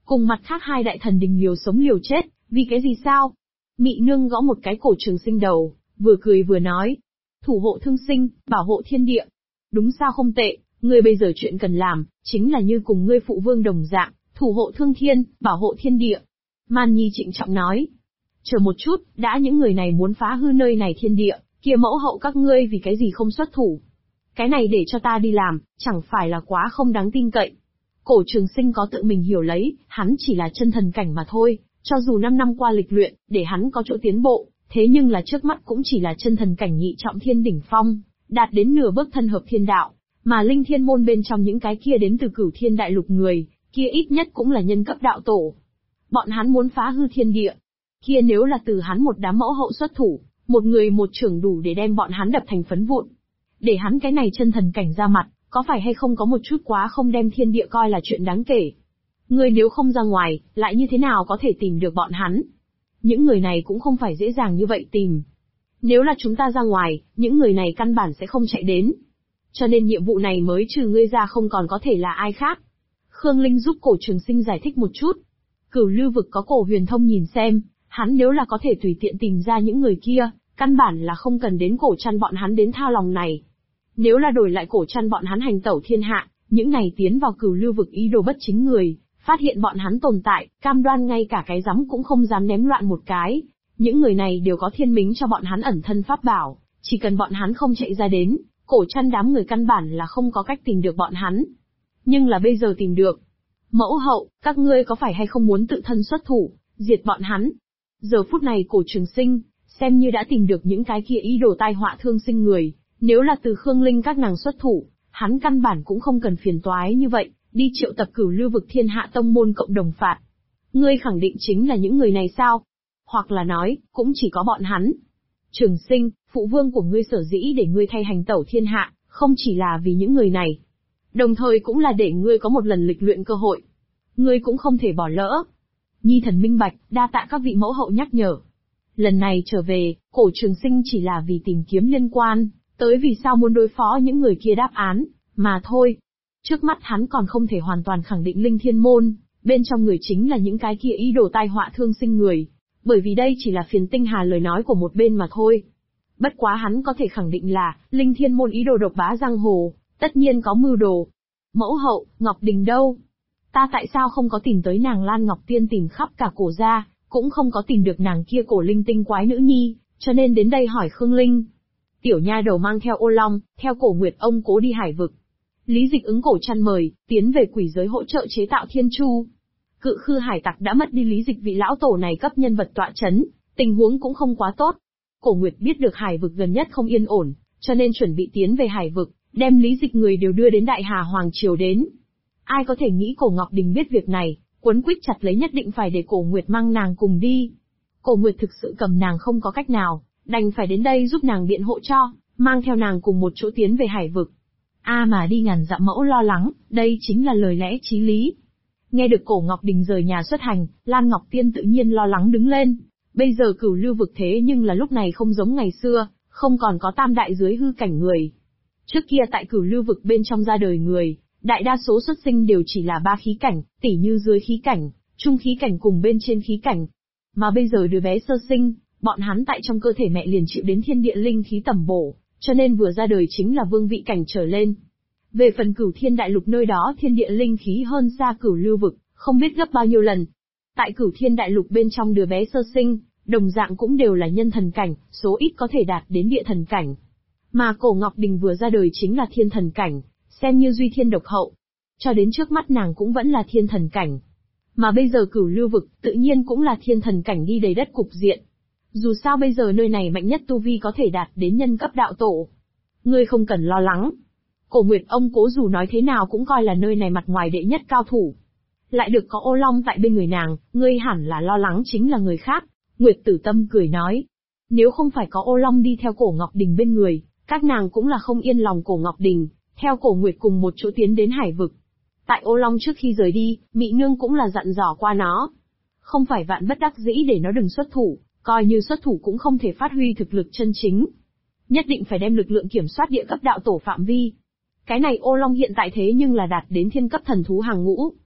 Cùng mặt khác hai đại thần đình liều sống liều chết, vì cái gì sao? Mị nương gõ một cái cổ Trường Sinh đầu, vừa cười vừa nói. Thủ hộ thương sinh, bảo hộ thiên địa. Đúng sao không tệ, ngươi bây giờ chuyện cần làm, chính là như cùng ngươi phụ vương đồng dạng, thủ hộ thương thiên, bảo hộ thiên địa. Man Nhi trịnh trọng nói. Chờ một chút, đã những người này muốn phá hư nơi này thiên địa, kia mẫu hậu các ngươi vì cái gì không xuất thủ? Cái này để cho ta đi làm, chẳng phải là quá không đáng tin cậy. Cổ Trường Sinh có tự mình hiểu lấy, hắn chỉ là chân thần cảnh mà thôi, cho dù 5 năm qua lịch luyện, để hắn có chỗ tiến bộ, thế nhưng là trước mắt cũng chỉ là chân thần cảnh nhị trọng thiên đỉnh phong, đạt đến nửa bước thân hợp thiên đạo, mà linh thiên môn bên trong những cái kia đến từ Cửu Thiên Đại Lục người, kia ít nhất cũng là nhân cấp đạo tổ. Bọn hắn muốn phá hư thiên địa, kia nếu là từ hắn một đám mẫu hậu xuất thủ, một người một trưởng đủ để đem bọn hắn đập thành phấn vụn. Để hắn cái này chân thần cảnh ra mặt, có phải hay không có một chút quá không đem thiên địa coi là chuyện đáng kể. Ngươi nếu không ra ngoài, lại như thế nào có thể tìm được bọn hắn? Những người này cũng không phải dễ dàng như vậy tìm. Nếu là chúng ta ra ngoài, những người này căn bản sẽ không chạy đến. Cho nên nhiệm vụ này mới trừ ngươi ra không còn có thể là ai khác. Khương Linh giúp Cổ Trường Sinh giải thích một chút. Cửu Lưu Vực có Cổ Huyền Thông nhìn xem, hắn nếu là có thể tùy tiện tìm ra những người kia, căn bản là không cần đến Cổ Trăn bọn hắn đến thao lòng này. Nếu là đổi lại Cổ Trăn bọn hắn hành tẩu thiên hạ, những này tiến vào Cửu Lưu Vực ý đồ bất chính người, phát hiện bọn hắn tồn tại, cam đoan ngay cả cái giấm cũng không dám ném loạn một cái. Những người này đều có thiên mính cho bọn hắn ẩn thân pháp bảo, chỉ cần bọn hắn không chạy ra đến, Cổ Trăn đám người căn bản là không có cách tìm được bọn hắn. Nhưng là bây giờ tìm được. Mẫu hậu, các ngươi có phải hay không muốn tự thân xuất thủ, diệt bọn hắn? Giờ phút này Cổ Trường Sinh, xem như đã tìm được những cái kia ý đồ tai họa thương sinh người, nếu là từ Khương Linh các nàng xuất thủ, hắn căn bản cũng không cần phiền toái như vậy, đi triệu tập Cửu Lưu Vực thiên hạ tông môn cộng đồng phạt. Ngươi khẳng định chính là những người này sao? Hoặc là nói, cũng chỉ có bọn hắn. Trường Sinh, phụ vương của ngươi sở dĩ để ngươi thay hành tẩu thiên hạ, không chỉ là vì những người này. Đồng thời cũng là để ngươi có một lần lịch luyện cơ hội. Ngươi cũng không thể bỏ lỡ. Nhi thần minh bạch, đa tạ các vị mẫu hậu nhắc nhở. Lần này trở về, Cổ Trường Sinh chỉ là vì tìm kiếm liên quan, tới vì sao muốn đối phó những người kia đáp án, mà thôi. Trước mắt hắn còn không thể hoàn toàn khẳng định linh thiên môn, bên trong người chính là những cái kia ý đồ tai họa thương sinh người, bởi vì đây chỉ là phiền tinh hà lời nói của một bên mà thôi. Bất quá hắn có thể khẳng định là, linh thiên môn ý đồ độc bá giang hồ, tất nhiên có mưu đồ. Mẫu hậu, Ngọc Đình đâu? Ta tại sao không có tìm tới nàng Lan Ngọc Tiên tìm khắp cả cổ gia, cũng không có tìm được nàng kia cổ linh tinh quái nữ nhi, cho nên đến đây hỏi Khương Linh. Tiểu nha đầu mang theo Ô Long, theo Cổ Nguyệt ông cố đi Hải Vực. Lý Dịch ứng Cổ Trăn mời, tiến về quỷ giới hỗ trợ chế tạo thiên chu. Cự khư hải tặc đã mất đi Lý Dịch vị lão tổ này cấp nhân vật tọa chấn, tình huống cũng không quá tốt. Cổ Nguyệt biết được Hải Vực gần nhất không yên ổn, cho nên chuẩn bị tiến về Hải Vực, đem Lý Dịch người đều đưa đến Đại Hà Hoàng Triều đến. Ai có thể nghĩ Cổ Ngọc Đình biết việc này, quấn quýt chặt lấy nhất định phải để Cổ Nguyệt mang nàng cùng đi. Cổ Nguyệt thực sự cầm nàng không có cách nào, đành phải đến đây giúp nàng biện hộ cho, mang theo nàng cùng một chỗ tiến về Hải Vực. Mà đi ngàn dặm mẫu lo lắng, đây chính là lời lẽ chí lý. Nghe được Cổ Ngọc Đình rời nhà xuất hành, Lan Ngọc Tiên tự nhiên lo lắng đứng lên. Bây giờ Cửu Lưu Vực thế nhưng là lúc này không giống ngày xưa, không còn có tam đại dưới hư cảnh người. Trước kia tại Cửu Lưu Vực bên trong ra đời người, đại đa số xuất sinh đều chỉ là 3 khí cảnh, tỉ như dưới khí cảnh, trung khí cảnh cùng bên trên khí cảnh. Mà bây giờ đứa bé sơ sinh, bọn hắn tại trong cơ thể mẹ liền chịu đến thiên địa linh khí tẩm bổ, cho nên vừa ra đời chính là vương vị cảnh trở lên. Về phần Cửu Thiên Đại Lục nơi đó thiên địa linh khí hơn xa Cửu Lưu Vực, không biết gấp bao nhiêu lần. Tại Cửu Thiên Đại Lục bên trong đứa bé sơ sinh, đồng dạng cũng đều là nhân thần cảnh, số ít có thể đạt đến địa thần cảnh. Mà Cổ Ngọc Đình vừa ra đời chính là thiên thần cảnh, xem như duy thiên độc hậu. Cho đến trước mắt nàng cũng vẫn là thiên thần cảnh. Mà bây giờ Cửu Lưu Vực, tự nhiên cũng là thiên thần cảnh đi đầy đất cục diện. Dù sao bây giờ nơi này mạnh nhất tu vi có thể đạt đến nhân cấp đạo tổ. Ngươi không cần lo lắng. Cổ Nguyệt ông cố dù nói thế nào cũng coi là nơi này mặt ngoài đệ nhất cao thủ. Lại được có Ô Long tại bên người nàng, ngươi hẳn là lo lắng chính là người khác. Nguyệt Tử Tâm cười nói. Nếu không phải có Ô Long đi theo Cổ Ngọc Đình bên người, các nàng cũng là không yên lòng Cổ Ngọc Đình, theo Cổ Nguyệt cùng một chỗ tiến đến Hải Vực. Tại Ô Long trước khi rời đi, Mị Nương cũng là dặn dò qua nó. Không phải vạn bất đắc dĩ để nó đừng xuất thủ, coi như xuất thủ cũng không thể phát huy thực lực chân chính. Nhất định phải đem lực lượng kiểm soát địa cấp đạo tổ phạm vi. Cái này Ô Long hiện tại thế nhưng là đạt đến thiên cấp thần thú hàng ngũ.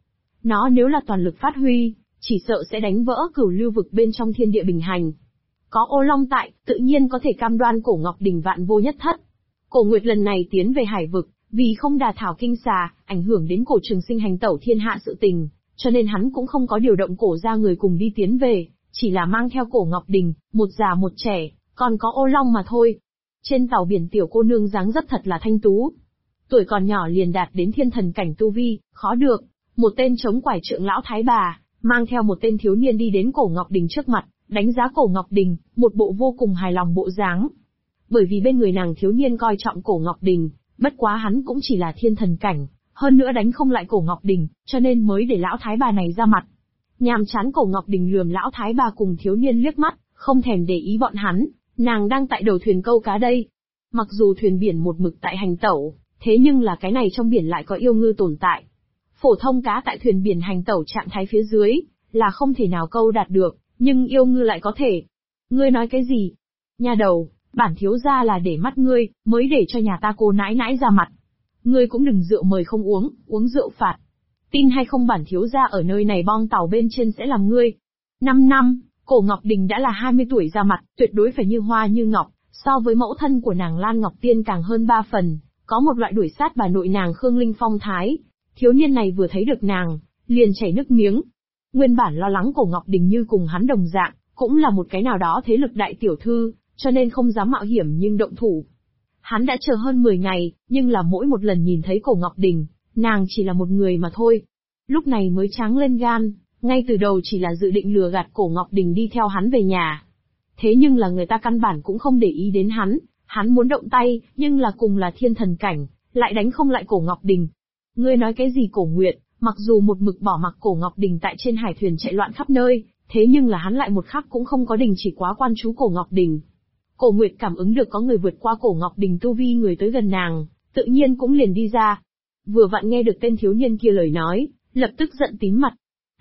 Nó nếu là toàn lực phát huy, chỉ sợ sẽ đánh vỡ cửu lưu vực bên trong thiên địa bình hành. Có ô long tại, tự nhiên có thể cam đoan cổ Ngọc Đình vạn vô nhất thất. Cổ Nguyệt lần này tiến về hải vực, vì không đả thảo kinh xà, ảnh hưởng đến cổ Trường Sinh hành tẩu thiên hạ sự tình, cho nên hắn cũng không có điều động cổ ra người cùng đi tiến về, chỉ là mang theo cổ Ngọc Đình, một già một trẻ, còn có ô long mà thôi. Trên tàu biển tiểu cô nương dáng dấp thật là thanh tú. Tuổi còn nhỏ liền đạt đến thiên thần cảnh tu vi, khó được. Một tên chống quải trượng lão thái bà, mang theo một tên thiếu niên đi đến cổ Ngọc Đình trước mặt, đánh giá cổ Ngọc Đình, một bộ vô cùng hài lòng bộ dáng. Bởi vì bên người nàng thiếu niên coi trọng cổ Ngọc Đình, bất quá hắn cũng chỉ là thiên thần cảnh, hơn nữa đánh không lại cổ Ngọc Đình, cho nên mới để lão thái bà này ra mặt. Nhàm chán cổ Ngọc Đình lườm lão thái bà cùng thiếu niên liếc mắt, không thèm để ý bọn hắn, nàng đang tại đầu thuyền câu cá đây. Mặc dù thuyền biển một mực tại hành tẩu, thế nhưng là cái này trong biển lại có yêu ngư tồn tại. Phổ thông cá tại thuyền biển hành tẩu trạng thái phía dưới, là không thể nào câu đạt được, nhưng yêu ngư lại có thể. Ngươi nói cái gì? Nha đầu, bản thiếu gia là để mắt ngươi, mới để cho nhà ta cô nãi nãi ra mặt. Ngươi cũng đừng rượu mời không uống, uống rượu phạt. Tin hay không bản thiếu gia ở nơi này bong tàu bên trên sẽ làm ngươi. 5 năm, cổ Ngọc Đình đã là 20 tuổi ra mặt, tuyệt đối phải như hoa như ngọc, so với mẫu thân của nàng Lan Ngọc Tiên càng hơn 3 phần, có một loại đuổi sát bà nội nàng Khương Linh phong thái. Thiếu niên này vừa thấy được nàng, liền chảy nước miếng. Nguyên bản lo lắng cổ Ngọc Đình như cùng hắn đồng dạng, cũng là một cái nào đó thế lực đại tiểu thư, cho nên không dám mạo hiểm nhưng động thủ. Hắn đã chờ hơn 10 ngày, nhưng là mỗi một lần nhìn thấy cổ Ngọc Đình, nàng chỉ là một người mà thôi. Lúc này mới tráng lên gan, ngay từ đầu chỉ là dự định lừa gạt cổ Ngọc Đình đi theo hắn về nhà. Thế nhưng là người ta căn bản cũng không để ý đến hắn muốn động tay, nhưng là cùng là thiên thần cảnh, lại đánh không lại cổ Ngọc Đình. Ngươi nói cái gì Cổ Nguyệt, mặc dù một mực bỏ mặc cổ Ngọc Đình tại trên hải thuyền chạy loạn khắp nơi, thế nhưng là hắn lại một khắc cũng không có đình chỉ quá quan chú cổ Ngọc Đình. Cổ Nguyệt cảm ứng được có người vượt qua cổ Ngọc Đình tu vi người tới gần nàng, tự nhiên cũng liền đi ra. Vừa vặn nghe được tên thiếu niên kia lời nói, lập tức giận tím mặt.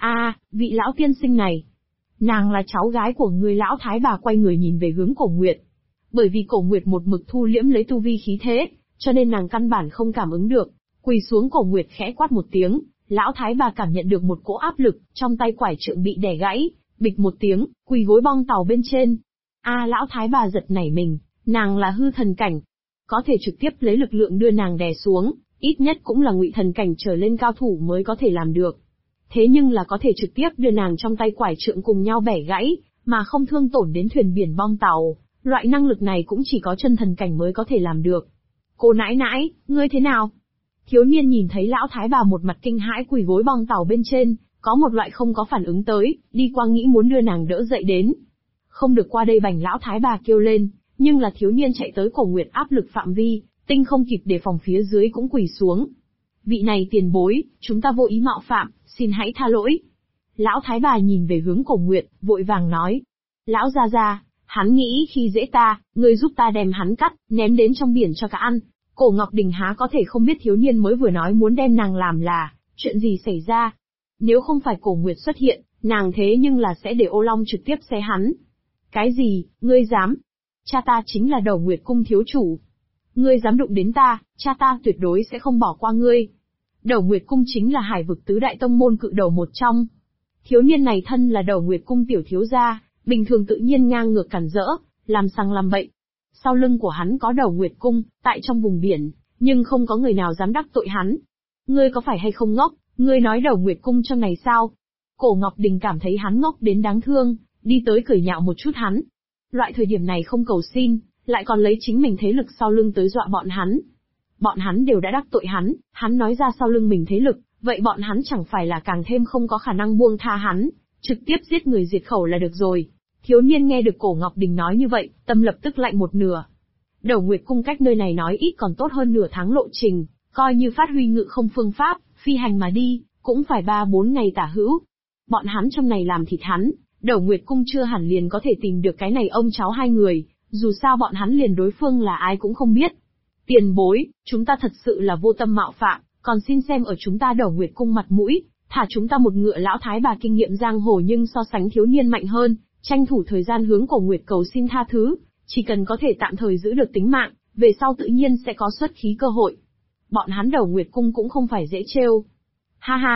Vị lão tiên sinh này, nàng là cháu gái của người lão thái bà quay người nhìn về hướng Cổ Nguyệt. Bởi vì Cổ Nguyệt một mực thu liễm lấy tu vi khí thế, cho nên nàng căn bản không cảm ứng được. Quỳ xuống Cổ Nguyệt khẽ quát một tiếng, lão thái bà cảm nhận được một cỗ áp lực, trong tay quải trượng bị đè gãy, bịch một tiếng, quỳ gối bong tàu bên trên. Lão thái bà giật nảy mình, nàng là hư thần cảnh, có thể trực tiếp lấy lực lượng đưa nàng đè xuống, ít nhất cũng là ngụy thần cảnh trở lên cao thủ mới có thể làm được. Thế nhưng là có thể trực tiếp đưa nàng trong tay quải trượng cùng nhau bẻ gãy, mà không thương tổn đến thuyền biển bong tàu, loại năng lực này cũng chỉ có chân thần cảnh mới có thể làm được. Cô nãi nãi, ngươi thế nào? Thiếu niên nhìn thấy lão thái bà một mặt kinh hãi quỳ gối bong tàu bên trên, có một loại không có phản ứng tới, đi qua nghĩ muốn đưa nàng đỡ dậy đến. Không được qua đây bành lão thái bà kêu lên, nhưng là thiếu niên chạy tới Cổ Nguyệt áp lực phạm vi, tinh không kịp đề phòng phía dưới cũng quỳ xuống. Vị này tiền bối, chúng ta vô ý mạo phạm, xin hãy tha lỗi. Lão thái bà nhìn về hướng Cổ Nguyệt, vội vàng nói. Lão gia gia, hắn nghĩ khi dễ ta, ngươi giúp ta đem hắn cắt, ném đến trong biển cho cá ăn. Cổ Ngọc Đình há có thể không biết thiếu niên mới vừa nói muốn đem nàng làm là, chuyện gì xảy ra. Nếu không phải Cổ Nguyệt xuất hiện, nàng thế nhưng là sẽ để ô long trực tiếp xé hắn. Cái gì, ngươi dám? Cha ta chính là Đầu Nguyệt Cung thiếu chủ. Ngươi dám đụng đến ta, cha ta tuyệt đối sẽ không bỏ qua ngươi. Đầu Nguyệt Cung chính là hải vực tứ đại tông môn cự đầu một trong. Thiếu niên này thân là Đầu Nguyệt Cung tiểu thiếu gia, bình thường tự nhiên ngang ngược cản rỡ, làm sằng làm bậy. Sau lưng của hắn có Đầu Nguyệt Cung, tại trong vùng biển, nhưng không có người nào dám đắc tội hắn. Ngươi có phải hay không ngốc, ngươi nói Đầu Nguyệt Cung trong này sao? Cổ Ngọc Đình cảm thấy hắn ngốc đến đáng thương, đi tới cười nhạo một chút hắn. Loại thời điểm này không cầu xin, lại còn lấy chính mình thế lực sau lưng tới dọa bọn hắn. Bọn hắn đều đã đắc tội hắn nói ra sau lưng mình thế lực, vậy bọn hắn chẳng phải là càng thêm không có khả năng buông tha hắn, trực tiếp giết người diệt khẩu là được rồi. Thiếu niên nghe được Cổ Ngọc Đình nói như vậy, tâm lập tức lạnh một nửa. Đầu Nguyệt Cung cách nơi này nói ít còn tốt hơn nửa tháng lộ trình, coi như phát huy ngự không phương pháp, phi hành mà đi, cũng phải 3-4 ngày tả hữu. Bọn hắn trong này làm thịt hắn, Đầu Nguyệt Cung chưa hẳn liền có thể tìm được cái này ông cháu hai người, dù sao bọn hắn liền đối phương là ai cũng không biết. Tiền bối, chúng ta thật sự là vô tâm mạo phạm, còn xin xem ở chúng ta Đầu Nguyệt Cung mặt mũi, thả chúng ta một ngựa lão thái bà kinh nghiệm giang hồ nhưng so sánh thiếu niên mạnh hơn, tranh thủ thời gian hướng Cổ Nguyệt cầu xin tha thứ, chỉ cần có thể tạm thời giữ được tính mạng, về sau tự nhiên sẽ có xuất khí cơ hội. Bọn hắn Đầu Nguyệt Cung cũng không phải dễ trêu. Ha ha,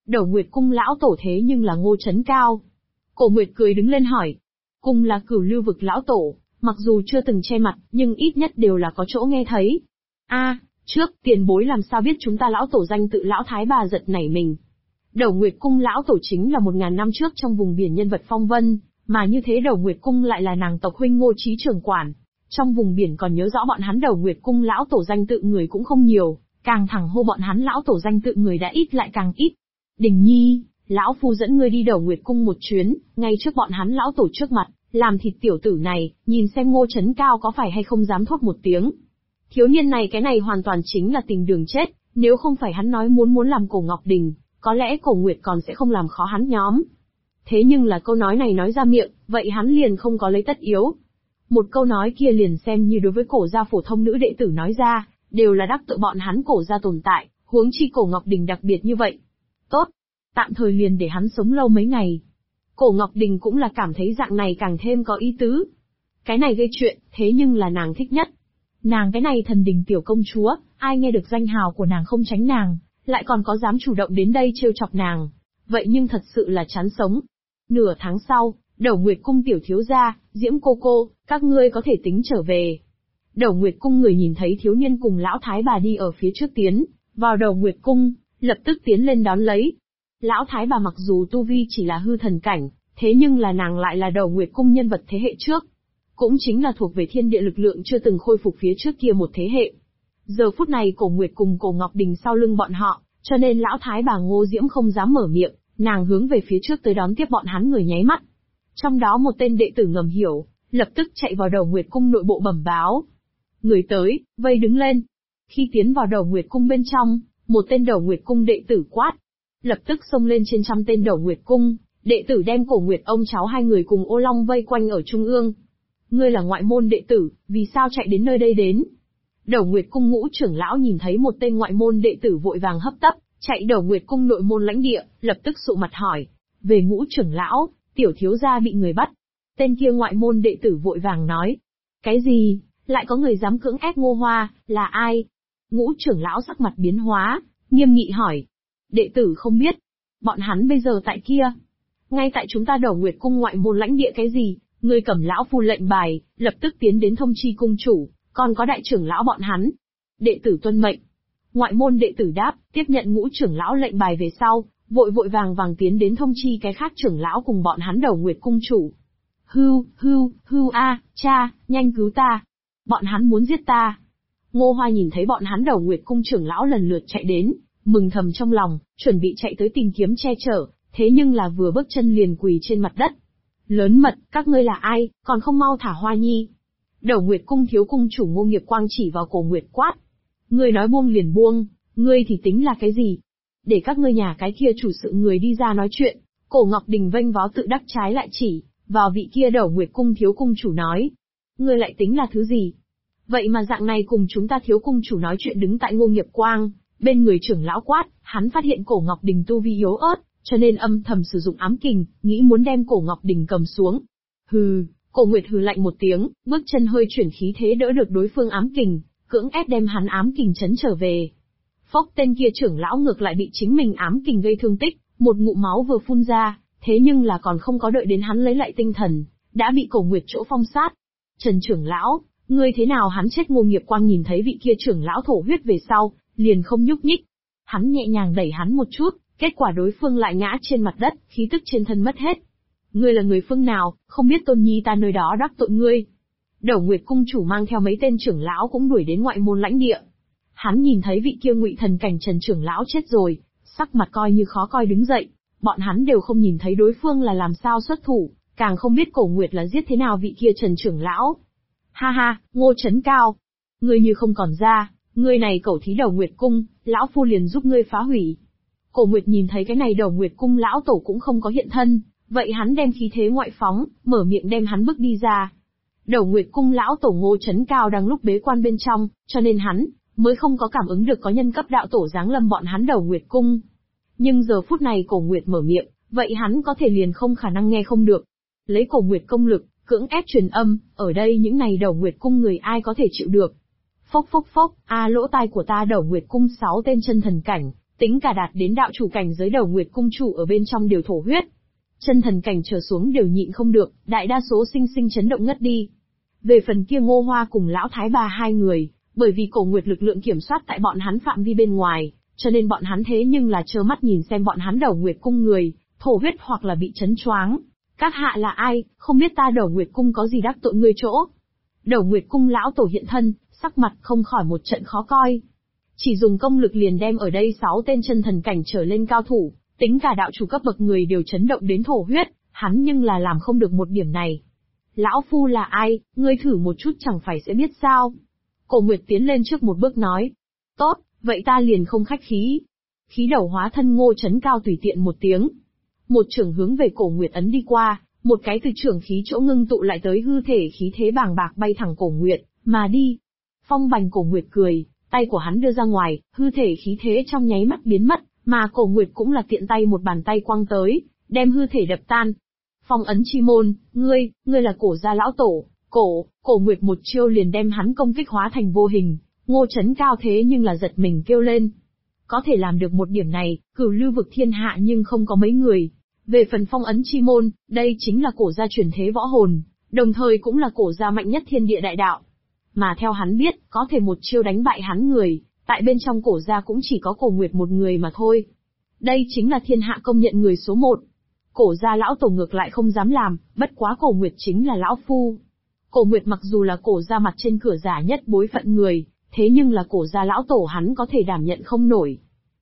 Đầu Nguyệt cung lão tổ thế nhưng là Ngô Trấn Cao. Cổ Nguyệt cười đứng lên hỏi. Cung là Cửu Lưu vực lão tổ, mặc dù chưa từng che mặt, nhưng ít nhất đều là có chỗ nghe thấy. Trước, tiền bối làm sao biết chúng ta lão tổ danh tự lão thái bà giật nảy mình. Đầu Nguyệt cung lão tổ chính là 1000 năm trước trong vùng biển nhân vật phong vân, mà như thế Đầu Nguyệt cung lại là nàng tộc huynh Ngô Chí trưởng quản. Trong vùng biển còn nhớ rõ bọn hắn Đầu Nguyệt cung lão tổ danh tự người cũng không nhiều, càng thẳng hô bọn hắn lão tổ danh tự người đã ít lại càng ít. Đình Nhi, lão phu dẫn ngươi đi Đầu Nguyệt cung một chuyến, ngay trước bọn hắn lão tổ trước mặt, làm thịt tiểu tử này, nhìn xem Ngô Trấn Cao có phải hay không dám thốt một tiếng. Thiếu niên này cái này hoàn toàn chính là tình đường chết, nếu không phải hắn nói muốn làm Cổ Ngọc Đình, có lẽ Cổ Nguyệt còn sẽ không làm khó hắn nhóm. Thế nhưng là câu nói này nói ra miệng, vậy hắn liền không có lấy tất yếu. Một câu nói kia liền xem như đối với Cổ gia phổ thông nữ đệ tử nói ra, đều là đắc tội bọn hắn Cổ gia tồn tại, huống chi Cổ Ngọc Đình đặc biệt như vậy. Tốt, tạm thời liền để hắn sống lâu mấy ngày. Cổ Ngọc Đình cũng là cảm thấy dạng này càng thêm có ý tứ. Cái này gây chuyện, thế nhưng là nàng thích nhất. Nàng cái này thần đình tiểu công chúa, ai nghe được danh hào của nàng không tránh nàng, lại còn có dám chủ động đến đây trêu chọc nàng. Vậy nhưng thật sự là chán sống. Nửa tháng sau, Đầu Nguyệt cung tiểu thiếu gia, Diễm cô, các ngươi có thể tính trở về. Đầu Nguyệt cung người nhìn thấy thiếu niên cùng lão thái bà đi ở phía trước tiến, vào Đầu Nguyệt cung, lập tức tiến lên đón lấy. Lão thái bà mặc dù tu vi chỉ là hư thần cảnh, thế nhưng là nàng lại là Đầu Nguyệt cung nhân vật thế hệ trước. Cũng chính là thuộc về thiên địa lực lượng chưa từng khôi phục phía trước kia một thế hệ. Giờ phút này Cổ Nguyệt cùng Cổ Ngọc Đình sau lưng bọn họ, cho nên lão thái bà Ngô Diễm không dám mở miệng, nàng hướng về phía trước tới đón tiếp bọn hắn người nháy mắt. Trong đó một tên đệ tử ngầm hiểu, lập tức chạy vào Đầu Nguyệt cung nội bộ bẩm báo. Người tới, vây đứng lên. Khi tiến vào Đầu Nguyệt cung bên trong, một tên Đầu Nguyệt cung đệ tử quát. Lập tức xông lên trên trăm tên Đầu Nguyệt cung, đệ tử đem Cổ Nguyệt ông cháu hai người cùng Ô Long vây quanh ở trung ương. Ngươi là ngoại môn đệ tử, vì sao chạy đến nơi đây đến? Đầu Nguyệt cung ngũ trưởng lão nhìn thấy một tên ngoại môn đệ tử vội vàng hấp tấp, chạy Đầu Nguyệt cung nội môn lãnh địa, lập tức sụ mặt hỏi. Về ngũ trưởng lão, tiểu thiếu gia bị người bắt. Tên kia ngoại môn đệ tử vội vàng nói. Cái gì? Lại có người dám cưỡng ép Ngô Hoa, là ai? Ngũ trưởng lão sắc mặt biến hóa, nghiêm nghị hỏi. Đệ tử không biết. Bọn hắn bây giờ tại kia. Ngay tại chúng ta Đầu Nguyệt cung ngoại môn lãnh địa cái gì? Ngươi cầm lão phu lệnh bài, lập tức tiến đến thông chi cung chủ, còn có đại trưởng lão bọn hắn. Đệ tử tuân mệnh. Ngoại môn đệ tử đáp, tiếp nhận ngũ trưởng lão lệnh bài về sau, vội vàng tiến đến thông chi cái khác trưởng lão cùng bọn hắn Đầu Nguyệt cung chủ. Hưu cha, nhanh cứu ta. Bọn hắn muốn giết ta. Ngô Hoa nhìn thấy bọn hắn Đầu Nguyệt cung trưởng lão lần lượt chạy đến, mừng thầm trong lòng, chuẩn bị chạy tới tìm kiếm che chở, thế nhưng là vừa bước chân liền quỳ trên mặt đất. Lớn mật, các ngươi là ai, còn không mau thả Hoa Nhi. Đầu Nguyệt cung thiếu cung chủ Ngô Nghiệp Quang chỉ vào Cổ Nguyệt quát. Ngươi nói buông liền buông, ngươi thì tính là cái gì? Để các ngươi nhà cái kia chủ sự người đi ra nói chuyện. Cổ Ngọc Đình vênh váo tự đắc trái lại chỉ vào vị kia Đầu Nguyệt cung thiếu cung chủ nói. Ngươi lại tính là thứ gì? Vậy mà dạng này cùng chúng ta thiếu cung chủ nói chuyện đứng tại Ngô Nghiệp Quang, bên người trưởng lão quát, hắn phát hiện Cổ Ngọc Đình tu vi yếu ớt, cho nên âm thầm sử dụng ám kình, nghĩ muốn đem Cổ Ngọc Đình cầm xuống. Hừ, Cổ Nguyệt hừ lạnh một tiếng, bước chân hơi chuyển khí thế đỡ được đối phương ám kình, cưỡng ép đem hắn ám kình chấn trở về. Phốc, tên kia trưởng lão ngược lại bị chính mình ám kình gây thương tích, một ngụm máu vừa phun ra, thế nhưng là còn không có đợi đến hắn lấy lại tinh thần, đã bị Cổ Nguyệt chỗ phong sát. Trần trưởng lão, ngươi thế nào? Hắn chết. Ngô Nghiệp Quang nhìn thấy vị kia trưởng lão thổ huyết về sau, liền không nhúc nhích. Hắn nhẹ nhàng đẩy hắn một chút, kết quả đối phương lại ngã trên mặt đất, khí tức trên thân mất hết. Ngươi là người phương nào, không biết Tôn Nhi ta nơi đó đắc tội ngươi. Đầu Nguyệt cung chủ mang theo mấy tên trưởng lão cũng đuổi đến ngoại môn lãnh địa. Hắn nhìn thấy vị kia Ngụy thần cảnh Trần trưởng lão chết rồi, sắc mặt coi như khó coi đứng dậy. Bọn hắn đều không nhìn thấy đối phương là làm sao xuất thủ, càng không biết Cổ Nguyệt là giết thế nào vị kia Trần trưởng lão. Ha, Ngô Trấn Cao, ngươi như không còn ra, ngươi này cẩu thí Đầu Nguyệt cung, lão phu liền giúp ngươi phá hủy. Cổ Nguyệt nhìn thấy cái này Đầu Nguyệt cung lão tổ cũng không có hiện thân, vậy hắn đem khí thế ngoại phóng, mở miệng đem hắn bước đi ra. Đầu Nguyệt cung lão tổ Ngô Trấn Cao đang lúc bế quan bên trong, cho nên hắn mới không có cảm ứng được có nhân cấp đạo tổ giáng lâm bọn hắn Đầu Nguyệt cung. Nhưng giờ phút này Cổ Nguyệt mở miệng, vậy hắn có thể liền không khả năng nghe không được. Lấy Cổ Nguyệt công lực, cưỡng ép truyền âm, ở đây những này Đầu Nguyệt cung người ai có thể chịu được. Phốc, lỗ tai của ta Đầu Nguyệt cung 6 tên chân thần cảnh, tính cả đạt đến đạo chủ cảnh giới Đầu Nguyệt cung chủ ở bên trong đều thổ huyết. Chân thần cảnh trở xuống đều nhịn không được, đại đa số sinh sinh chấn động ngất đi. Về phần kia Ngô Hoa cùng lão thái bà hai người, bởi vì Cổ Nguyệt lực lượng kiểm soát tại bọn hắn phạm vi bên ngoài, cho nên bọn hắn thế nhưng là trơ mắt nhìn xem bọn hắn Đầu Nguyệt cung người, thổ huyết hoặc là bị chấn choáng. Các hạ là ai, không biết ta Đầu Nguyệt cung có gì đắc tội ngươi chỗ? Đầu Nguyệt cung lão tổ hiện thân, sắc mặt không khỏi một trận khó coi. Chỉ dùng công lực liền đem ở đây 6 tên chân thần cảnh trở lên cao thủ, tính cả đạo chủ cấp bậc người đều chấn động đến thổ huyết, hắn nhưng là làm không được một điểm này. Lão phu là ai, ngươi thử một chút chẳng phải sẽ biết sao? Cổ Nguyệt tiến lên trước một bước nói. Tốt, vậy ta liền không khách khí. Khí đầu hóa thân Ngô Chấn Cao tùy tiện một tiếng. Một trưởng hướng về Cổ Nguyệt ấn đi qua, một cái từ trưởng khí chỗ ngưng tụ lại tới hư thể khí thế bàng bạc bay thẳng Cổ Nguyệt, mà đi. Phong Bành Cổ Nguyệt cười, tay của hắn đưa ra ngoài, hư thể khí thế trong nháy mắt biến mất, mà Cổ Nguyệt cũng là tiện tay một bàn tay quăng tới, đem hư thể đập tan. Phong ấn chi môn, ngươi là Cổ gia lão tổ. Cổ Nguyệt một chiêu liền đem hắn công kích hóa thành vô hình, Ngô Chấn Cao thế nhưng là giật mình kêu lên. Có thể làm được một điểm này, cửu lưu vực thiên hạ nhưng không có mấy người. Về phần phong ấn chi môn, đây chính là Cổ gia truyền thế võ hồn, đồng thời cũng là Cổ gia mạnh nhất thiên địa đại đạo. Mà theo hắn biết, có thể một chiêu đánh bại hắn người, tại bên trong Cổ gia cũng chỉ có Cổ Nguyệt một người mà thôi. Đây chính là thiên hạ công nhận người số 1. Cổ gia lão tổ ngược lại không dám làm, bất quá Cổ Nguyệt chính là lão phu. Cổ Nguyệt mặc dù là Cổ gia mặt trên cửa giả nhất bối phận người, thế nhưng là Cổ gia lão tổ hắn có thể đảm nhận không nổi.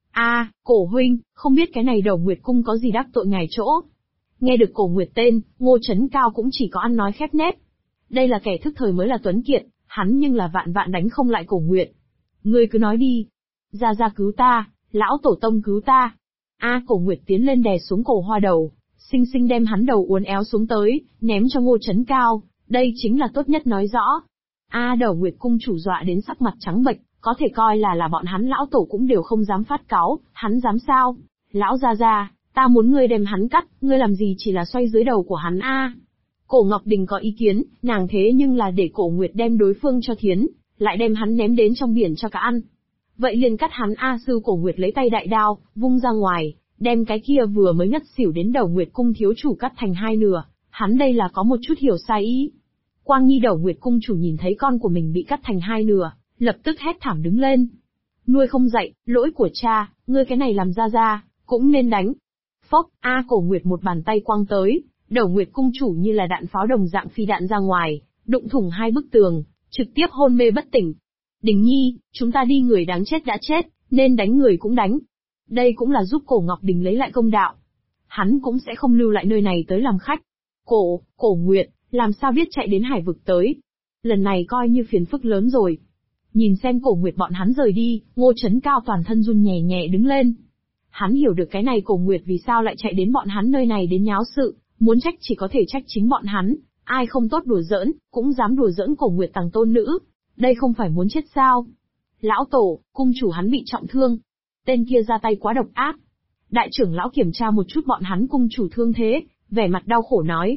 Cổ huynh, không biết cái này Đầu Nguyệt cung có gì đắc tội ngài chỗ? Nghe được Cổ Nguyệt tên, Ngô Chấn Cao cũng chỉ có ăn nói khép nép. Đây là kẻ thức thời mới là tuấn kiệt, hắn nhưng là vạn vạn đánh không lại Cổ Nguyệt. Ngươi cứ nói đi. Ra cứu ta, lão tổ tông cứu ta. Cổ Nguyệt tiến lên đè xuống Cổ Hoa đầu, xinh xinh đem hắn đầu uốn éo xuống tới, ném cho Ngô Chấn Cao, đây chính là tốt nhất nói rõ. Đầu Nguyệt cung chủ dọa đến sắc mặt trắng bệch, có thể coi là bọn hắn lão tổ cũng đều không dám phát cáu, hắn dám sao? Lão gia, ta muốn ngươi đem hắn cắt, ngươi làm gì chỉ là xoay dưới đầu của hắn a? Cổ Ngọc Đình có ý kiến, nàng thế nhưng là để Cổ Nguyệt đem đối phương cho thiến, lại đem hắn ném đến trong biển cho cả ăn. Vậy liền cắt hắn sư Cổ Nguyệt lấy tay đại đao, vung ra ngoài, đem cái kia vừa mới ngất xỉu đến Đầu Nguyệt cung thiếu chủ cắt thành hai nửa, hắn đây là có một chút hiểu sai ý. Quang Nhi Đầu Nguyệt cung chủ nhìn thấy con của mình bị cắt thành hai nửa, lập tức hét thảm đứng lên. Nuôi không dạy, lỗi của cha, ngươi cái này làm ra, cũng nên đánh. Phốc, Cổ Nguyệt một bàn tay quăng tới, Đầu Nguyệt cung chủ như là đạn pháo đồng dạng phi đạn ra ngoài, đụng thủng hai bức tường, trực tiếp hôn mê bất tỉnh. Đình Nhi, chúng ta đi, người đáng chết đã chết, nên đánh người cũng đánh. Đây cũng là giúp Cổ Ngọc Đình lấy lại công đạo. Hắn cũng sẽ không lưu lại nơi này tới làm khách. Cổ Nguyệt, làm sao biết chạy đến hải vực tới? Lần này coi như phiền phức lớn rồi. Nhìn xem Cổ Nguyệt bọn hắn rời đi, Ngô Chấn Cao toàn thân run nhẹ nhẹ đứng lên. Hắn hiểu được cái này Cổ Nguyệt vì sao lại chạy đến bọn hắn nơi này đến nháo sự, muốn trách chỉ có thể trách chính bọn hắn, ai không tốt đùa giỡn, cũng dám đùa giỡn Cổ Nguyệt tàng tôn nữ. Đây không phải muốn chết sao? Lão tổ, cung chủ hắn bị trọng thương. Tên kia ra tay quá độc ác. Đại trưởng lão kiểm tra một chút bọn hắn cung chủ thương thế, vẻ mặt đau khổ nói.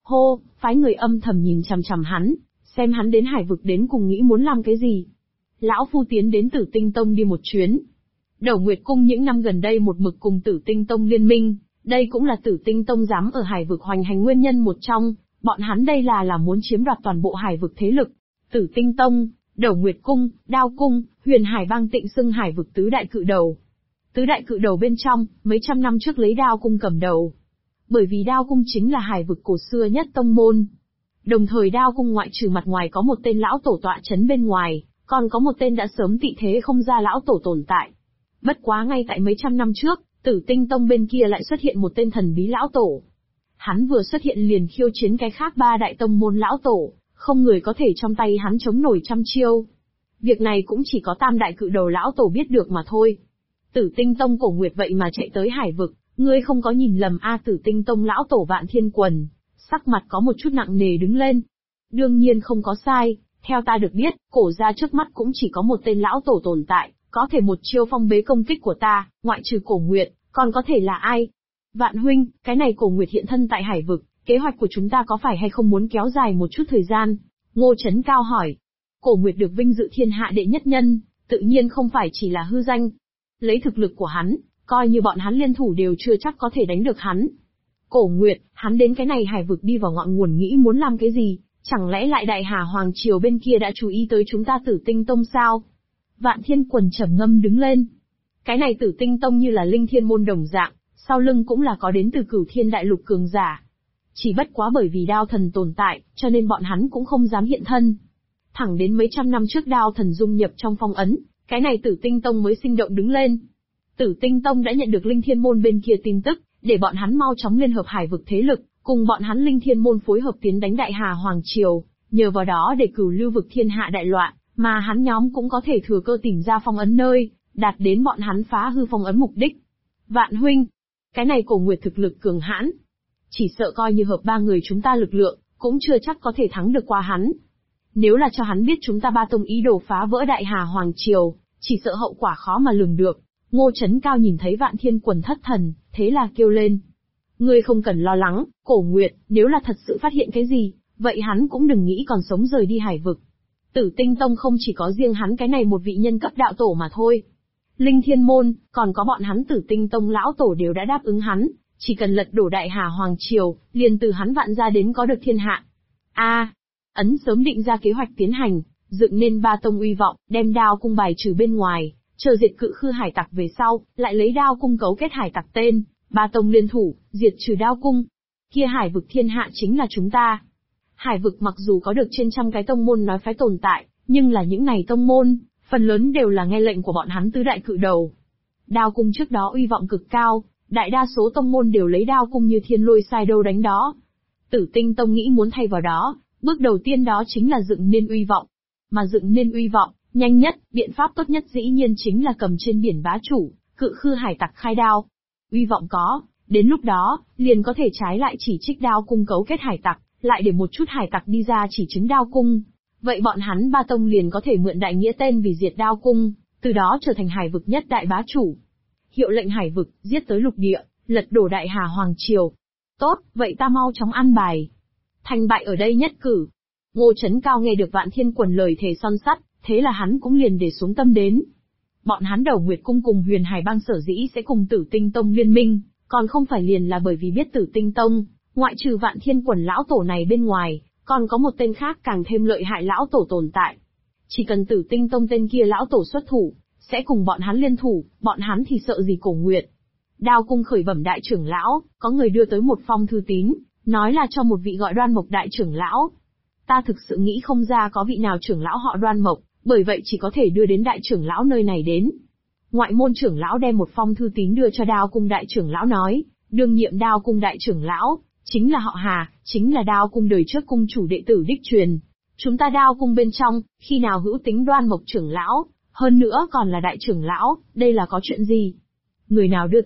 Phái người âm thầm nhìn chằm chằm hắn, xem hắn đến hải vực đến cùng nghĩ muốn làm cái gì. Lão phu tiến đến Tử Tinh Tông đi một chuyến. Đầu Nguyệt cung những năm gần đây một mực cùng Tử Tinh Tông liên minh, đây cũng là Tử Tinh Tông dám ở hải vực hoành hành nguyên nhân một trong, bọn hắn đây là muốn chiếm đoạt toàn bộ hải vực thế lực. Tử Tinh Tông, Đầu Nguyệt cung, Đao cung, Huyền Hải bang tịnh xưng hải vực tứ đại cự đầu. Tứ đại cự đầu bên trong, mấy trăm năm trước lấy Đao cung cầm đầu. Bởi vì Đao cung chính là hải vực cổ xưa nhất tông môn. Đồng thời Đao cung ngoại trừ mặt ngoài có một tên lão tổ tọa chấn bên ngoài, còn có một tên đã sớm tị thế không ra lão tổ tồn tại. Bất quá ngay tại mấy trăm năm trước, Tử Tinh Tông bên kia lại xuất hiện một tên thần bí lão tổ. Hắn vừa xuất hiện liền khiêu chiến cái khác ba đại tông môn lão tổ, không người có thể trong tay hắn chống nổi trăm chiêu. Việc này cũng chỉ có tam đại cự đầu lão tổ biết được mà thôi. Tử Tinh Tông Cổ Nguyệt vậy mà chạy tới hải vực, ngươi không có nhìn lầm Tử Tinh Tông lão tổ Vạn Thiên Quần, sắc mặt có một chút nặng nề đứng lên. Đương nhiên không có sai, theo ta được biết, Cổ gia trước mắt cũng chỉ có một tên lão tổ tồn tại, có thể một chiêu phong bế công kích của ta, ngoại trừ Cổ Nguyệt, còn có thể là ai? Vạn huynh, cái này Cổ Nguyệt hiện thân tại hải vực, kế hoạch của chúng ta có phải hay không muốn kéo dài một chút thời gian? Ngô Chấn Cao hỏi. Cổ Nguyệt được vinh dự thiên hạ đệ nhất nhân, tự nhiên không phải chỉ là hư danh. Lấy thực lực của hắn, coi như bọn hắn liên thủ đều chưa chắc có thể đánh được hắn. Cổ Nguyệt, hắn đến cái này hải vực đi vào ngọn nguồn nghĩ muốn làm cái gì, chẳng lẽ lại Đại Hà Hoàng Triều bên kia đã chú ý tới chúng ta Tử Tinh Tông sao? Vạn Thiên Quần trầm ngâm đứng lên. Cái này Tử Tinh Tông như là linh thiên môn đồng dạng, sau lưng cũng là có đến từ Cửu Thiên Đại Lục cường giả. Chỉ bất quá bởi vì đao thần tồn tại, cho nên bọn hắn cũng không dám hiện thân. Thẳng đến mấy trăm năm trước đao thần dung nhập trong phong ấn, cái này Tử Tinh Tông mới sinh động đứng lên. Tử Tinh Tông đã nhận được linh thiên môn bên kia tin tức, để bọn hắn mau chóng liên hợp hải vực thế lực, cùng bọn hắn linh thiên môn phối hợp tiến đánh Đại Hà Hoàng Triều, nhờ vào đó để cửu lưu vực thiên hạ đại loạn, mà hắn nhóm cũng có thể thừa cơ tìm ra phong ấn nơi, đạt đến bọn hắn phá hư phong ấn mục đích. Vạn huynh, cái này Cổ Nguyệt thực lực cường hãn, chỉ sợ coi như hợp ba người chúng ta lực lượng, cũng chưa chắc có thể thắng được qua hắn. Nếu là cho hắn biết chúng ta ba tông ý đồ phá vỡ Đại Hà Hoàng Triều, chỉ sợ hậu quả khó mà lường được. Ngô Chấn Cao nhìn thấy Vạn Thiên Quần thất thần, thế là kêu lên. Ngươi không cần lo lắng, Cổ Nguyệt, nếu là thật sự phát hiện cái gì, vậy hắn cũng đừng nghĩ còn sống rời đi hải vực. Tử Tinh Tông không chỉ có riêng hắn cái này một vị nhân cấp đạo tổ mà thôi. Linh Thiên Môn, còn có bọn hắn Tử Tinh Tông lão tổ đều đã đáp ứng hắn, chỉ cần lật đổ Đại Hà Hoàng Triều, liền từ hắn vạn ra đến có được thiên hạ. Ấn sớm định ra kế hoạch tiến hành, dựng nên ba tông uy vọng, đem đao cung bài trừ bên ngoài, chờ diệt cự khư hải tặc về sau, lại lấy đao cung cấu kết hải tặc tên, ba tông liên thủ, diệt trừ đao cung. Kia hải vực thiên hạ chính là chúng ta. Hải vực mặc dù có được trên trăm cái tông môn nói phái tồn tại, nhưng là những này tông môn, phần lớn đều là nghe lệnh của bọn hắn tứ đại cự đầu. Đao cung trước đó uy vọng cực cao, đại đa số tông môn đều lấy đao cung như thiên lôi sai đâu đánh đó. Tử Tinh Tông nghĩ muốn thay vào đó, bước đầu tiên đó chính là dựng nên uy vọng. Mà dựng nên uy vọng, nhanh nhất, biện pháp tốt nhất dĩ nhiên chính là cầm trên biển bá chủ, cự khư hải tặc khai đao. Uy vọng có, đến lúc đó, liền có thể trái lại chỉ trích đao cung cấu kết hải tặc, lại để một chút hải tặc đi ra chỉ chứng đao cung. Vậy bọn hắn ba tông liền có thể mượn đại nghĩa tên vì diệt đao cung, từ đó trở thành hải vực nhất đại bá chủ. Hiệu lệnh hải vực, giết tới lục địa, lật đổ Đại Hà Hoàng Triều. Tốt, vậy ta mau chóng ăn bài. Thành bại ở đây nhất cử. Ngô Chấn Cao nghe được Vạn Thiên Quần lời thề son sắt, thế là hắn cũng liền để xuống tâm đến. Bọn hắn Đầu Nguyệt Cung cùng Huyền Hải Bang sở dĩ sẽ cùng Tử Tinh Tông liên minh, còn không phải liền là bởi vì biết Tử Tinh Tông, ngoại trừ Vạn Thiên Quần lão tổ này bên ngoài, còn có một tên khác càng thêm lợi hại lão tổ tồn tại. Chỉ cần Tử Tinh Tông tên kia lão tổ xuất thủ, sẽ cùng bọn hắn liên thủ, bọn hắn thì sợ gì Cổ Nguyệt. Đao cung khởi bẩm đại trưởng lão, có người đưa tới một phong thư tín, nói là cho một vị gọi Đoan Mộc đại trưởng lão. Ta thực sự nghĩ không ra có vị nào trưởng lão họ Đoan Mộc, bởi vậy chỉ có thể đưa đến đại trưởng lão nơi này đến. Ngoại môn trưởng lão đem một phong thư tín đưa cho Đao cung đại trưởng lão nói, đương nhiệm Đao cung đại trưởng lão, chính là họ Hà, chính là Đao cung đời trước cung chủ đệ tử đích truyền. Chúng ta Đao cung bên trong, khi nào hữu tính Đoan Mộc trưởng lão, hơn nữa còn là đại trưởng lão, đây là có chuyện gì? Người nào đưa